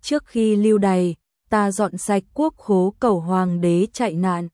trước khi lưu đày, ta dọn sạch quốc khố cầu hoàng đế chạy nạn.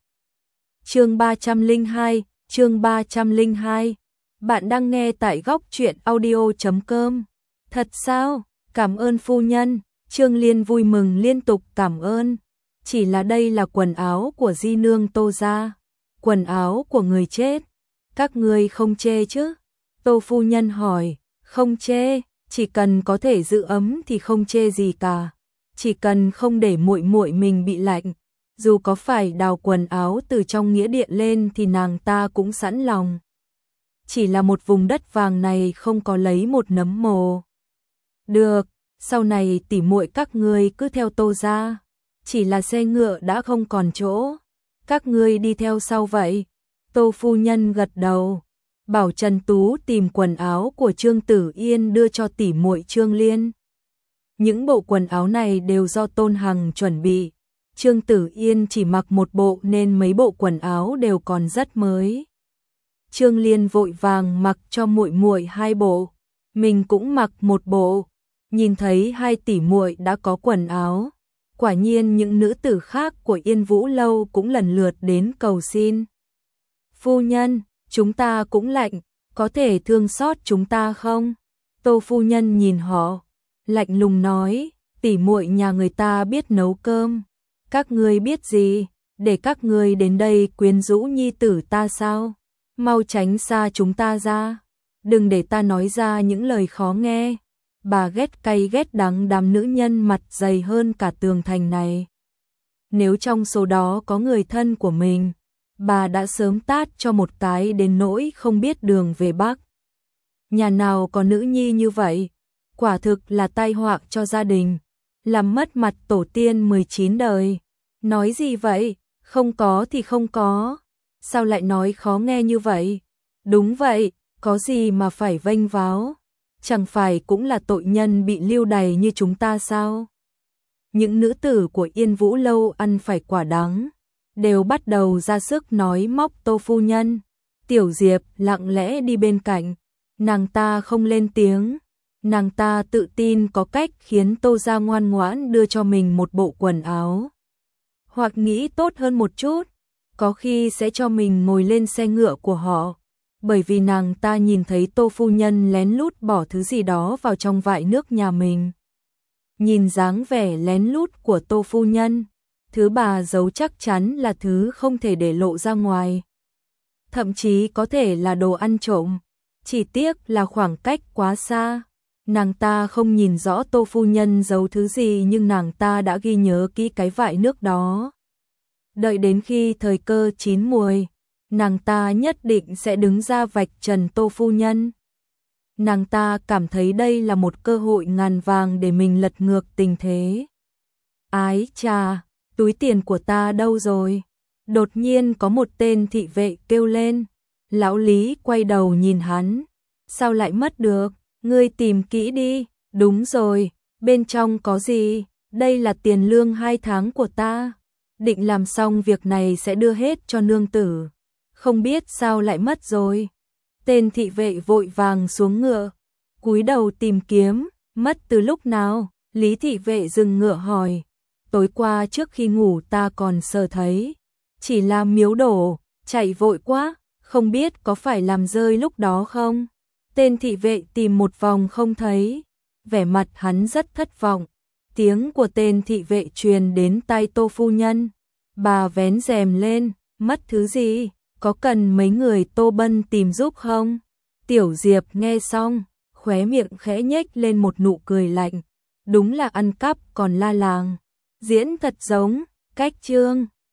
Chương 302, chương 302. Bạn đang nghe tại góc truyện audio.com. Thật sao? Cảm ơn phu nhân. Trương Liên vui mừng liên tục cảm ơn. Chỉ là đây là quần áo của di nương Tô gia, quần áo của người chết. Các ngươi không chê chứ? Tô phu nhân hỏi. Không chê, chỉ cần có thể giữ ấm thì không chê gì cả. Chỉ cần không để muội muội mình bị lạnh, dù có phải đào quần áo từ trong nghĩa địa lên thì nàng ta cũng sẵn lòng. Chỉ là một vùng đất vàng này không có lấy một nấm mồ. Được, sau này tỉ muội các ngươi cứ theo Tô gia, chỉ là xe ngựa đã không còn chỗ, các ngươi đi theo sau vậy. Tô phu nhân gật đầu, bảo Trần Tú tìm quần áo của Trương Tử Yên đưa cho tỉ muội Trương Liên. Những bộ quần áo này đều do Tôn Hằng chuẩn bị. Trương Tử Yên chỉ mặc một bộ nên mấy bộ quần áo đều còn rất mới. Trương Liên vội vàng mặc cho muội muội hai bộ, mình cũng mặc một bộ. Nhìn thấy hai tỷ muội đã có quần áo, quả nhiên những nữ tử khác của Yên Vũ lâu cũng lần lượt đến cầu xin. Phu nhân, chúng ta cũng lạnh, có thể thương xót chúng ta không? Tô phu nhân nhìn họ, lạnh lùng nói, tỷ muội nhà người ta biết nấu cơm, các ngươi biết gì, để các ngươi đến đây quyến rũ nhi tử ta sao? Mau tránh xa chúng ta ra, đừng để ta nói ra những lời khó nghe. Bà ghét cay ghét đắng đám nữ nhân mặt dày hơn cả tường thành này. Nếu trong số đó có người thân của mình, bà đã sớm tát cho một cái đến nỗi không biết đường về Bắc. Nhà nào có nữ nhi như vậy, quả thực là tai họa cho gia đình, làm mất mặt tổ tiên 19 đời. Nói gì vậy? Không có thì không có. Sao lại nói khó nghe như vậy? Đúng vậy, có gì mà phải vênh váo? Chẳng phải cũng là tội nhân bị lưu đày như chúng ta sao? Những nữ tử của Yên Vũ lâu ăn phải quả đắng, đều bắt đầu ra sức nói móc Tô phu nhân. Tiểu Diệp lặng lẽ đi bên cạnh, nàng ta không lên tiếng, nàng ta tự tin có cách khiến Tô gia ngoan ngoãn đưa cho mình một bộ quần áo. Hoặc nghĩ tốt hơn một chút, có khi sẽ cho mình ngồi lên xe ngựa của họ. Bởi vì nàng ta nhìn thấy Tô phu nhân lén lút bỏ thứ gì đó vào trong vại nước nhà mình. Nhìn dáng vẻ lén lút của Tô phu nhân, thứ bà giấu chắc chắn là thứ không thể để lộ ra ngoài. Thậm chí có thể là đồ ăn trộm, chỉ tiếc là khoảng cách quá xa. Nàng ta không nhìn rõ Tô phu nhân giấu thứ gì nhưng nàng ta đã ghi nhớ kỹ cái vại nước đó. Đợi đến khi thời cơ chín muồi, nàng ta nhất định sẽ đứng ra vạch trần Tô phu nhân. Nàng ta cảm thấy đây là một cơ hội ngàn vàng để mình lật ngược tình thế. Ái chà, túi tiền của ta đâu rồi? Đột nhiên có một tên thị vệ kêu lên. Lão Lý quay đầu nhìn hắn. Sao lại mất được? Ngươi tìm kỹ đi. Đúng rồi, bên trong có gì? Đây là tiền lương 2 tháng của ta. Định làm xong việc này sẽ đưa hết cho nương tử. Không biết sao lại mất rồi. Tên thị vệ vội vàng xuống ngựa, cúi đầu tìm kiếm. Mất từ lúc nào? Lý thị vệ dừng ngựa hỏi. Tối qua trước khi ngủ ta còn sờ thấy, chỉ là miếu đổ, chạy vội quá, không biết có phải làm rơi lúc đó không? Tên thị vệ tìm một vòng không thấy, vẻ mặt hắn rất thất vọng. Tiếng của tên thị vệ truyền đến tai Tô phu nhân. Bà vén rèm lên, mất thứ gì? Có cần mấy người Tô Bân tìm giúp không? Tiểu Diệp nghe xong, khóe miệng khẽ nhếch lên một nụ cười lạnh. Đúng là ăn cắp còn la làng. Diễn thật giống, cách chương.